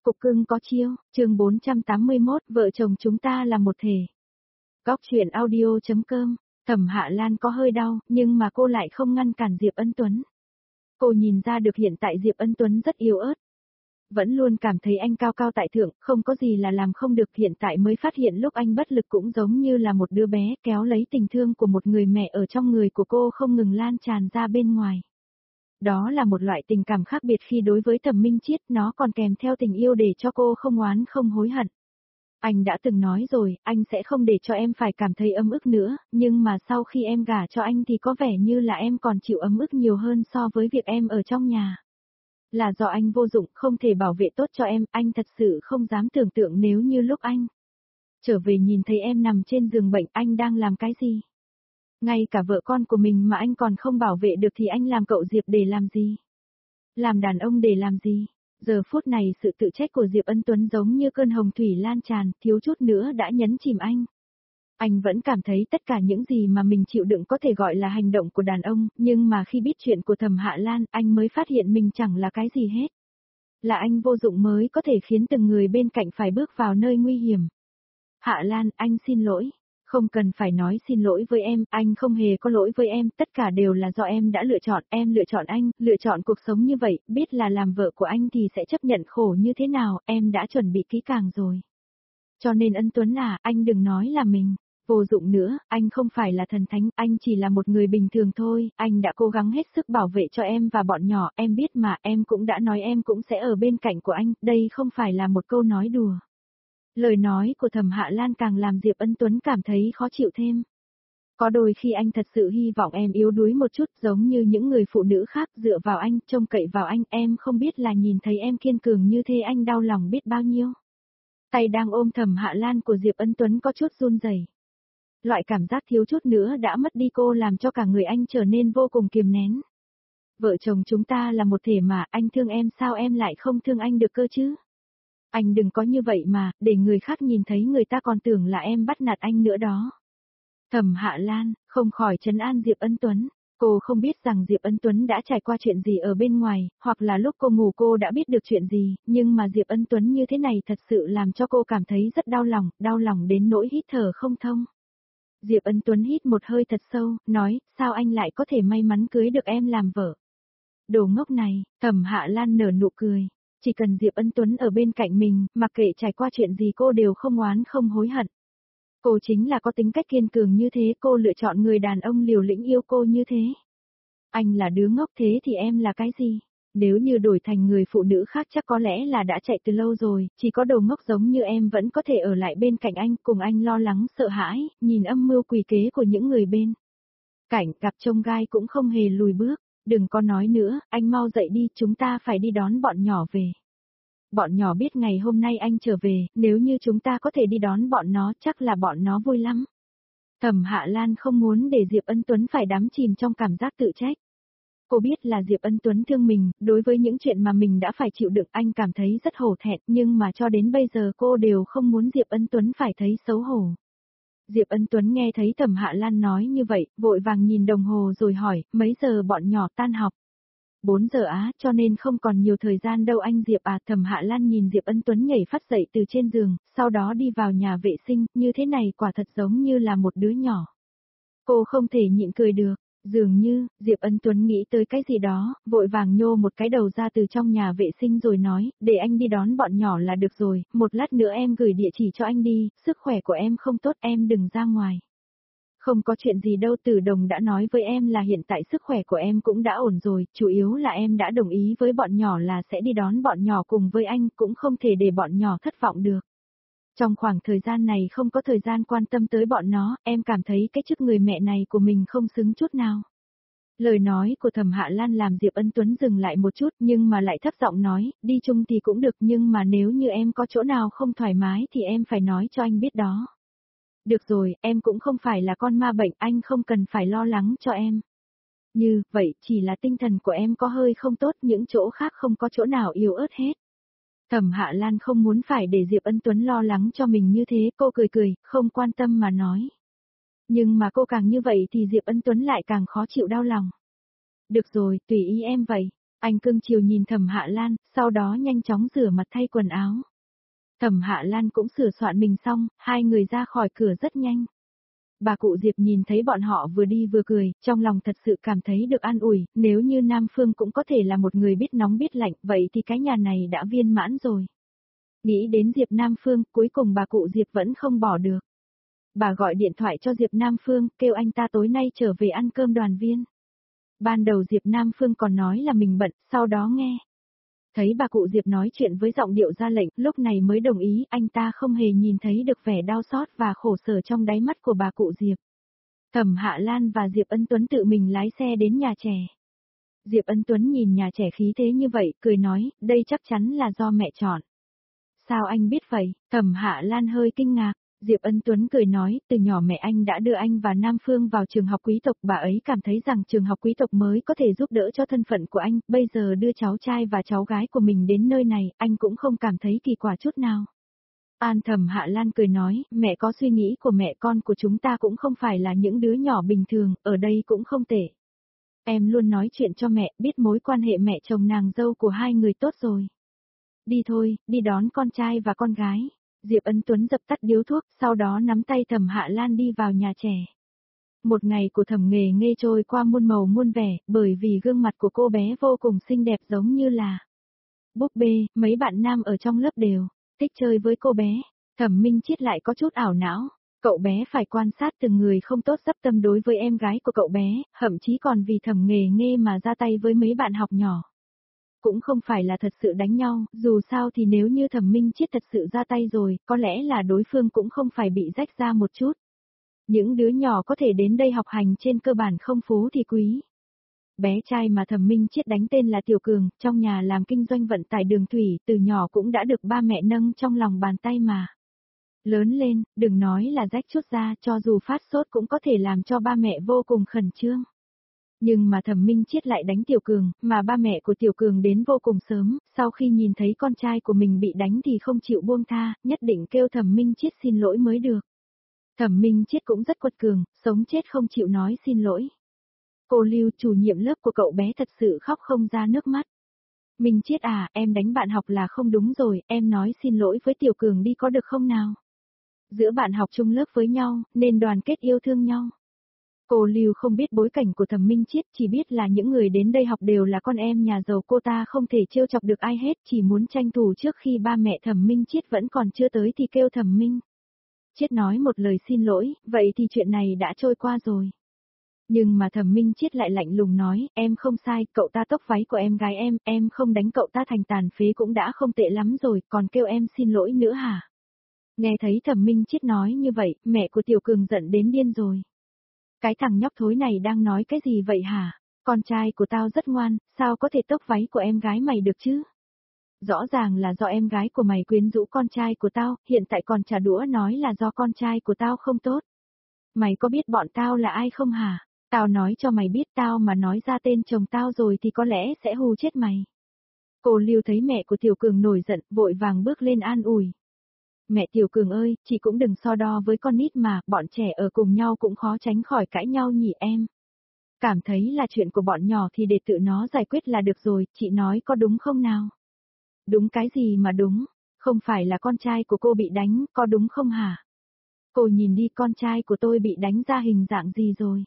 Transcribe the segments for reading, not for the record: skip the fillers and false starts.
Cục cưng có chiêu, chương 481, vợ chồng chúng ta là một thể. Góc chuyện audio.com, Thẩm Hạ Lan có hơi đau, nhưng mà cô lại không ngăn cản Diệp Ân Tuấn. Cô nhìn ra được hiện tại Diệp Ân Tuấn rất yếu ớt. Vẫn luôn cảm thấy anh cao cao tại thượng, không có gì là làm không được, hiện tại mới phát hiện lúc anh bất lực cũng giống như là một đứa bé kéo lấy tình thương của một người mẹ ở trong người của cô không ngừng lan tràn ra bên ngoài. Đó là một loại tình cảm khác biệt khi đối với Thẩm Minh Chiết, nó còn kèm theo tình yêu để cho cô không oán không hối hận. Anh đã từng nói rồi, anh sẽ không để cho em phải cảm thấy ấm ức nữa, nhưng mà sau khi em gả cho anh thì có vẻ như là em còn chịu ấm ức nhiều hơn so với việc em ở trong nhà. Là do anh vô dụng, không thể bảo vệ tốt cho em, anh thật sự không dám tưởng tượng nếu như lúc anh trở về nhìn thấy em nằm trên giường bệnh, anh đang làm cái gì? Ngay cả vợ con của mình mà anh còn không bảo vệ được thì anh làm cậu Diệp để làm gì? Làm đàn ông để làm gì? Giờ phút này sự tự trách của Diệp Ân Tuấn giống như cơn hồng thủy lan tràn, thiếu chút nữa đã nhấn chìm anh. Anh vẫn cảm thấy tất cả những gì mà mình chịu đựng có thể gọi là hành động của đàn ông, nhưng mà khi biết chuyện của Thẩm Hạ Lan, anh mới phát hiện mình chẳng là cái gì hết. Là anh vô dụng mới có thể khiến từng người bên cạnh phải bước vào nơi nguy hiểm. Hạ Lan, anh xin lỗi. Không cần phải nói xin lỗi với em, anh không hề có lỗi với em, tất cả đều là do em đã lựa chọn, em lựa chọn anh, lựa chọn cuộc sống như vậy, biết là làm vợ của anh thì sẽ chấp nhận khổ như thế nào, em đã chuẩn bị kỹ càng rồi. Cho nên Ân Tuấn là, anh đừng nói là mình vô dụng nữa, anh không phải là thần thánh, anh chỉ là một người bình thường thôi, anh đã cố gắng hết sức bảo vệ cho em và bọn nhỏ, em biết mà, em cũng đã nói em cũng sẽ ở bên cạnh của anh, đây không phải là một câu nói đùa. Lời nói của Thẩm Hạ Lan càng làm Diệp Ân Tuấn cảm thấy khó chịu thêm. Có đôi khi anh thật sự hy vọng em yếu đuối một chút giống như những người phụ nữ khác dựa vào anh, trông cậy vào anh, em không biết là nhìn thấy em kiên cường như thế anh đau lòng biết bao nhiêu. Tay đang ôm Thẩm Hạ Lan của Diệp Ân Tuấn có chút run rẩy. Loại cảm giác thiếu chút nữa đã mất đi cô làm cho cả người anh trở nên vô cùng kiềm nén. Vợ chồng chúng ta là một thể mà, anh thương em sao em lại không thương anh được cơ chứ? Anh đừng có như vậy mà, để người khác nhìn thấy người ta còn tưởng là em bắt nạt anh nữa đó. Thẩm Hạ Lan, không khỏi trấn an Diệp Ân Tuấn. Cô không biết rằng Diệp Ân Tuấn đã trải qua chuyện gì ở bên ngoài, hoặc là lúc cô ngủ cô đã biết được chuyện gì, nhưng mà Diệp Ân Tuấn như thế này thật sự làm cho cô cảm thấy rất đau lòng đến nỗi hít thở không thông. Diệp Ân Tuấn hít một hơi thật sâu, nói, sao anh lại có thể may mắn cưới được em làm vợ? Đồ ngốc này, Thẩm Hạ Lan nở nụ cười. Chỉ cần Diệp Ân Tuấn ở bên cạnh mình, mặc kệ trải qua chuyện gì cô đều không oán không hối hận. Cô chính là có tính cách kiên cường như thế, cô lựa chọn người đàn ông liều lĩnh yêu cô như thế. Anh là đứa ngốc thế thì em là cái gì? Nếu như đổi thành người phụ nữ khác chắc có lẽ là đã chạy từ lâu rồi, chỉ có đồ ngốc giống như em vẫn có thể ở lại bên cạnh anh, cùng anh lo lắng sợ hãi, nhìn âm mưu quỷ kế của những người bên cạnh, gặp trông gai cũng không hề lùi bước. Đừng có nói nữa, anh mau dậy đi, chúng ta phải đi đón bọn nhỏ về. Bọn nhỏ biết ngày hôm nay anh trở về, nếu như chúng ta có thể đi đón bọn nó chắc là bọn nó vui lắm. Thẩm Hạ Lan không muốn để Diệp Ân Tuấn phải đắm chìm trong cảm giác tự trách. Cô biết là Diệp Ân Tuấn thương mình, đối với những chuyện mà mình đã phải chịu đựng anh cảm thấy rất hổ thẹn, nhưng mà cho đến bây giờ cô đều không muốn Diệp Ân Tuấn phải thấy xấu hổ. Diệp Ân Tuấn nghe thấy Thẩm Hạ Lan nói như vậy, vội vàng nhìn đồng hồ rồi hỏi, mấy giờ bọn nhỏ tan học? 4 giờ á, cho nên không còn nhiều thời gian đâu anh Diệp à. Thẩm Hạ Lan nhìn Diệp Ân Tuấn nhảy phát dậy từ trên giường, sau đó đi vào nhà vệ sinh, như thế này quả thật giống như là một đứa nhỏ. Cô không thể nhịn cười được, dường như, Diệp Ân Tuấn nghĩ tới cái gì đó, vội vàng nhô một cái đầu ra từ trong nhà vệ sinh rồi nói, để anh đi đón bọn nhỏ là được rồi, một lát nữa em gửi địa chỉ cho anh đi, sức khỏe của em không tốt em đừng ra ngoài. Không có chuyện gì đâu, Tử Đồng đã nói với em là hiện tại sức khỏe của em cũng đã ổn rồi, chủ yếu là em đã đồng ý với bọn nhỏ là sẽ đi đón bọn nhỏ cùng với anh, cũng không thể để bọn nhỏ thất vọng được. Trong khoảng thời gian này không có thời gian quan tâm tới bọn nó, em cảm thấy cái chức người mẹ này của mình không xứng chút nào. Lời nói của Thẩm Hạ Lan làm Diệp Ân Tuấn dừng lại một chút nhưng mà lại thấp giọng nói, đi chung thì cũng được nhưng mà nếu như em có chỗ nào không thoải mái thì em phải nói cho anh biết đó. Được rồi, em cũng không phải là con ma bệnh, anh không cần phải lo lắng cho em. Như, vậy, chỉ là tinh thần của em có hơi không tốt, những chỗ khác không có chỗ nào yếu ớt hết. Thẩm Hạ Lan không muốn phải để Diệp Ân Tuấn lo lắng cho mình như thế, cô cười, không quan tâm mà nói. Nhưng mà cô càng như vậy thì Diệp Ân Tuấn lại càng khó chịu đau lòng. Được rồi, tùy ý em vậy. Anh cưng chiều nhìn Thẩm Hạ Lan, sau đó nhanh chóng rửa mặt thay quần áo. Thẩm Hạ Lan cũng sửa soạn mình xong, hai người ra khỏi cửa rất nhanh. Bà cụ Diệp nhìn thấy bọn họ vừa đi vừa cười, trong lòng thật sự cảm thấy được an ủi, nếu như Nam Phương cũng có thể là một người biết nóng biết lạnh, vậy thì cái nhà này đã viên mãn rồi. Nghĩ đến Diệp Nam Phương, cuối cùng bà cụ Diệp vẫn không bỏ được. Bà gọi điện thoại cho Diệp Nam Phương, kêu anh ta tối nay trở về ăn cơm đoàn viên. Ban đầu Diệp Nam Phương còn nói là mình bận, sau đó nghe. Thấy bà cụ Diệp nói chuyện với giọng điệu ra lệnh, lúc này mới đồng ý, anh ta không hề nhìn thấy được vẻ đau xót và khổ sở trong đáy mắt của bà cụ Diệp. Thẩm Hạ Lan và Diệp Ân Tuấn tự mình lái xe đến nhà trẻ. Diệp Ân Tuấn nhìn nhà trẻ khí thế như vậy, cười nói, đây chắc chắn là do mẹ chọn. Sao anh biết vậy? Thẩm Hạ Lan hơi kinh ngạc. Diệp Ân Tuấn cười nói, từ nhỏ mẹ anh đã đưa anh và Nam Phương vào trường học quý tộc, bà ấy cảm thấy rằng trường học quý tộc mới có thể giúp đỡ cho thân phận của anh, bây giờ đưa cháu trai và cháu gái của mình đến nơi này, anh cũng không cảm thấy kỳ quặc chút nào. Thẩm Hạ Lan cười nói, mẹ có suy nghĩ của mẹ, con của chúng ta cũng không phải là những đứa nhỏ bình thường, ở đây cũng không tệ. Em luôn nói chuyện cho mẹ, biết mối quan hệ mẹ chồng nàng dâu của hai người tốt rồi. Đi thôi, đi đón con trai và con gái. Diệp Ân Tuấn dập tắt điếu thuốc, sau đó nắm tay Thẩm Hạ Lan đi vào nhà trẻ. Một ngày của Thẩm Nghề Nghê trôi qua muôn màu muôn vẻ, bởi vì gương mặt của cô bé vô cùng xinh đẹp giống như là búp bê, mấy bạn nam ở trong lớp đều thích chơi với cô bé. Thẩm Minh Chiết lại có chút ảo não, cậu bé phải quan sát từng người không tốt dấp tâm đối với em gái của cậu bé, thậm chí còn vì Thẩm Nghề Nghê mà ra tay với mấy bạn học nhỏ. Cũng không phải là thật sự đánh nhau, dù sao thì nếu như Thẩm Minh Chiết thật sự ra tay rồi, có lẽ là đối phương cũng không phải bị rách ra một chút. Những đứa nhỏ có thể đến đây học hành trên cơ bản không phú thì quý. Bé trai mà Thẩm Minh Chiết đánh tên là Tiểu Cường, trong nhà làm kinh doanh vận tải đường thủy, từ nhỏ cũng đã được ba mẹ nâng trong lòng bàn tay mà. Lớn lên, đừng nói là rách chút ra, cho dù phát sốt cũng có thể làm cho ba mẹ vô cùng khẩn trương. Nhưng mà Thẩm Minh Chiết lại đánh Tiểu Cường, mà ba mẹ của Tiểu Cường đến vô cùng sớm, sau khi nhìn thấy con trai của mình bị đánh thì không chịu buông tha, nhất định kêu Thẩm Minh Chiết xin lỗi mới được. Thẩm Minh Chiết cũng rất quật cường, sống chết không chịu nói xin lỗi. Cô Lưu, chủ nhiệm lớp của cậu bé thật sự khóc không ra nước mắt. Minh Chiết à, em đánh bạn học là không đúng rồi, em nói xin lỗi với Tiểu Cường đi có được không nào? Giữa bạn học chung lớp với nhau, nên đoàn kết yêu thương nhau. Cô Lưu không biết bối cảnh của Thẩm Minh Chiết, chỉ biết là những người đến đây học đều là con em nhà giàu, cô ta không thể trêu chọc được ai hết, chỉ muốn tranh thủ trước khi ba mẹ Thẩm Minh Chiết vẫn còn chưa tới thì kêu Thẩm Minh Chiết nói một lời xin lỗi, vậy thì chuyện này đã trôi qua rồi. Nhưng mà Thẩm Minh Chiết lại lạnh lùng nói, em không sai, cậu ta tốc váy của em gái em không đánh cậu ta thành tàn phế cũng đã không tệ lắm rồi, còn kêu em xin lỗi nữa hả? Nghe thấy Thẩm Minh Chiết nói như vậy, mẹ của Tiểu Cường giận đến điên rồi. Cái thằng nhóc thối này đang nói cái gì vậy hả? Con trai của tao rất ngoan, sao có thể tốc váy của em gái mày được chứ? Rõ ràng là do em gái của mày quyến rũ con trai của tao, hiện tại còn trả đũa nói là do con trai của tao không tốt. Mày có biết bọn tao là ai không hả? Tao nói cho mày biết, tao mà nói ra tên chồng tao rồi thì có lẽ sẽ hù chết mày. Cô Lưu thấy mẹ của Tiểu Cường nổi giận, vội vàng bước lên an ủi. Mẹ Tiểu Cường ơi, chị cũng đừng so đo với con nít mà, bọn trẻ ở cùng nhau cũng khó tránh khỏi cãi nhau nhỉ em. Cảm thấy là chuyện của bọn nhỏ thì để tự nó giải quyết là được rồi, chị nói có đúng không nào? Đúng cái gì mà đúng, không phải là con trai của cô bị đánh, có đúng không hả? Cô nhìn đi, con trai của tôi bị đánh ra hình dạng gì rồi?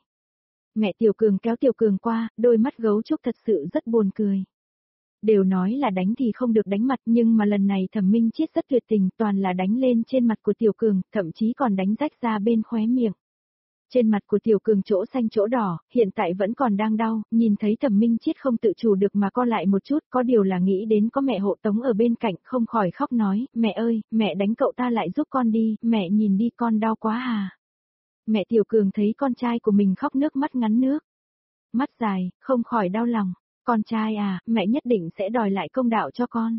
Mẹ Tiểu Cường kéo Tiểu Cường qua, đôi mắt gấu trúc thật sự rất buồn cười. Đều nói là đánh thì không được đánh mặt, nhưng mà lần này Thẩm Minh Chiết rất tuyệt tình, toàn là đánh lên trên mặt của Tiểu Cường, thậm chí còn đánh rách ra bên khóe miệng. Trên mặt của Tiểu Cường chỗ xanh chỗ đỏ, hiện tại vẫn còn đang đau, nhìn thấy Thẩm Minh Chiết không tự chủ được mà co lại một chút, có điều là nghĩ đến có mẹ hộ tống ở bên cạnh, không khỏi khóc nói, mẹ ơi, mẹ đánh cậu ta lại giúp con đi, mẹ nhìn đi con đau quá à. Mẹ Tiểu Cường thấy con trai của mình khóc nước mắt ngắn nước. Mắt dài, không khỏi đau lòng. Con trai à, mẹ nhất định sẽ đòi lại công đạo cho con.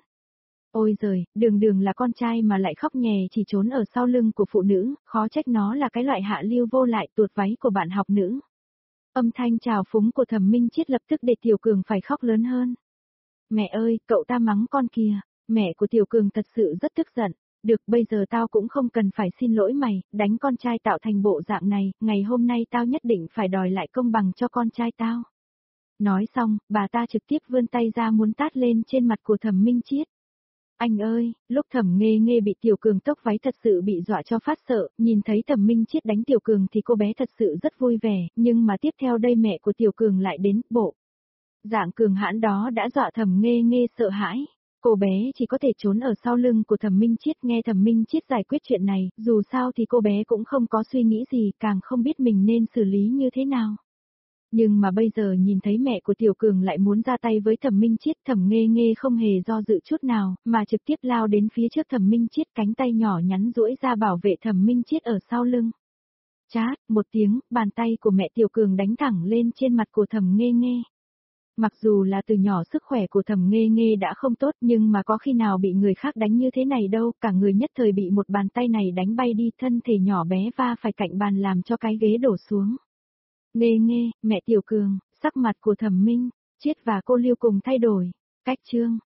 Ôi giời, đường đường là con trai mà lại khóc nhè chỉ trốn ở sau lưng của phụ nữ, khó trách nó là cái loại hạ lưu vô lại tuột váy của bạn học nữ. Âm thanh trào phúng của Thẩm Minh Chiết lập tức để Tiểu Cường phải khóc lớn hơn. Mẹ ơi, cậu ta mắng con kìa, mẹ của Tiểu Cường thật sự rất tức giận. Được, bây giờ tao cũng không cần phải xin lỗi mày, đánh con trai tạo thành bộ dạng này, ngày hôm nay tao nhất định phải đòi lại công bằng cho con trai tao. Nói xong, bà ta trực tiếp vươn tay ra muốn tát lên trên mặt của Thẩm Minh Chiết. Anh ơi, lúc Thẩm Nghê Nghê bị Tiểu Cường tốc váy thật sự bị dọa cho phát sợ, nhìn thấy Thẩm Minh Chiết đánh Tiểu Cường thì cô bé thật sự rất vui vẻ, nhưng mà tiếp theo đây mẹ của Tiểu Cường lại đến, bộ. Dạng cường hãn đó đã dọa Thẩm Nghê Nghê sợ hãi. Cô bé chỉ có thể trốn ở sau lưng của Thẩm Minh Chiết nghe Thẩm Minh Chiết giải quyết chuyện này, dù sao thì cô bé cũng không có suy nghĩ gì, càng không biết mình nên xử lý như thế nào. Nhưng mà bây giờ nhìn thấy mẹ của Tiểu Cường lại muốn ra tay với Thẩm Minh Chiết, Thẩm Nghê Nghê không hề do dự chút nào, mà trực tiếp lao đến phía trước Thẩm Minh Chiết, cánh tay nhỏ nhắn duỗi ra bảo vệ Thẩm Minh Chiết ở sau lưng. Chát, một tiếng, bàn tay của mẹ Tiểu Cường đánh thẳng lên trên mặt của Thẩm Nghê Nghê. Mặc dù là từ nhỏ sức khỏe của Thẩm Nghê Nghê đã không tốt nhưng mà có khi nào bị người khác đánh như thế này đâu, cả người nhất thời bị một bàn tay này đánh bay đi, thân thể nhỏ bé va phải cạnh bàn làm cho cái ghế đổ xuống. Nghê Nghê, mẹ Tiểu Cường, sắc mặt của Thẩm Minh Chiết và cô Lưu cùng thay đổi. Cách chương